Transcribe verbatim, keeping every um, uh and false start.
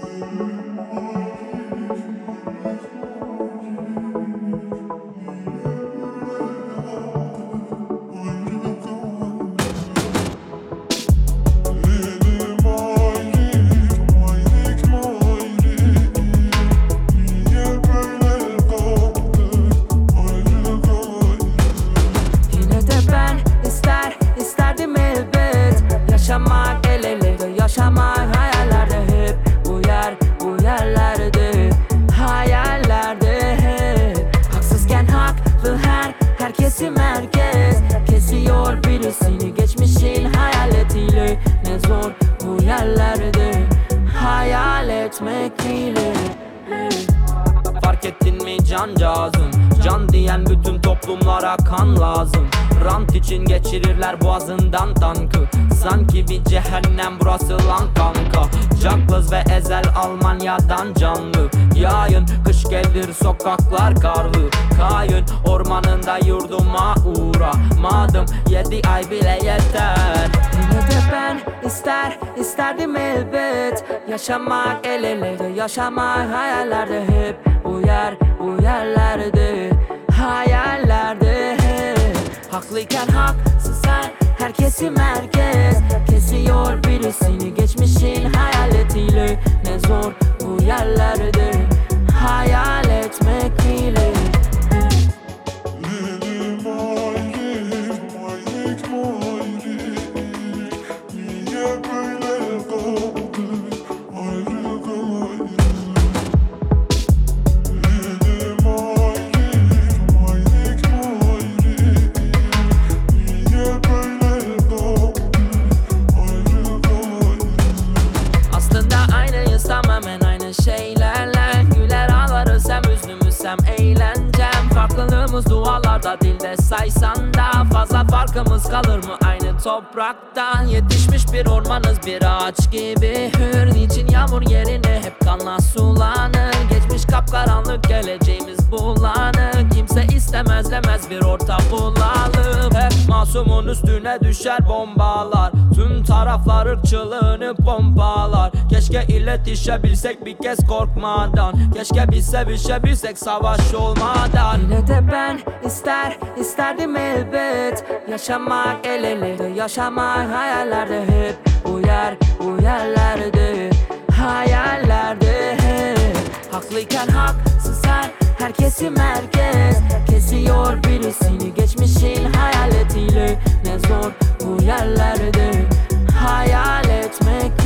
Yaşamak el ele, yaşamak hayallerde hep. Bu yer, bu yerlerde, hayallerde hep. Haksızken haklı her, herkesi merkez. Kesiyor birisini geçmişin hayaletiyle. Ne zor bu yerlerde hayal etmek bile. Fark ettin mi cancağızım? Can diyen bütün toplumlara kan lazım. Rant için geçirirler boğazından tankı. Sanki bir cehennem burası lan kanka. Caklıs ve Ezel Almanya'dan canlı. Yayın kış gelir sokaklar karlı. Kayın ormanında yurduma uğramadım. Yedi ay bile yeter. Yine de ben ister isterdim elbet. Yaşamak el ele, yaşamak hayallerde hep. Bu yer, bu yerlerde, hayallerde hep. Haklıyken haksız sen, herkesi merkez. Kesiyor birisini geçmişin hayaletiyle. Ne zor bu yerlerde hayal etmek bile. Tamamen aynı şeylerle güler ağlarız, hem üzlümüz hem eğlencem. Farklılığımız dualarda, dilde saysan da fazla farkımız kalır mı aynı topraktan? Yetişmiş bir ormanız, bir ağaç gibi hür. Niçin yağmur yerine hep kanla sulanır? Geçmiş kapkaranlık, geleceğimiz bulanık. Kimse istemez demez bir orta bulalım. Hep masumun üstüne düşer bombalar. Tüm taraflar ırkçılığını pompalar. Keşke iletişebilsek bir kez korkmadan. Keşke biz sevişebilsek savaş olmadan. Yine de ben ister isterdim elbet. Yaşamak el ele, yaşamak hayallerde hep. Bu yer, bu yerlerde, hayallerde hep. Haklıyken haksız sen, herkesi merkez. Kesiyor birisini geçmişin hayaletiyle. Ne zor bu yerlerde hayal etmek